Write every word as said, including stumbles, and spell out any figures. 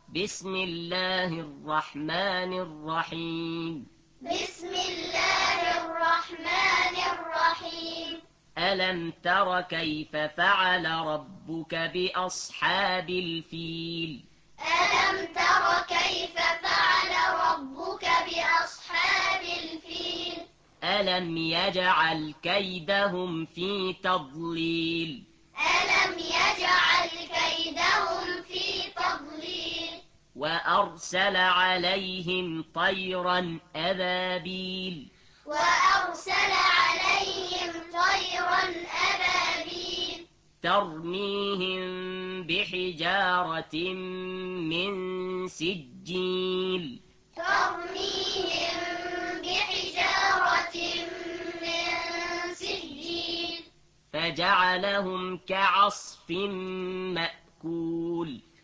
بسم الله الرحمن الرحيم بسم الله الرحمن الرحيم ألم تر كيف فعل ربك بأصحاب الفيل ألم تر كيف فعل ربك بأصحاب الفيل ألم يجعل كيدهم في تضليل ألم يجعل كيدهم في تضليل وأرسل عليهم طيرا أبابيل وأرسل عليهم طيرا أبابيل ترميهم بحجارة من سجيل ترميهم بحجارة من سجيل فجعلهم كعصف مأكول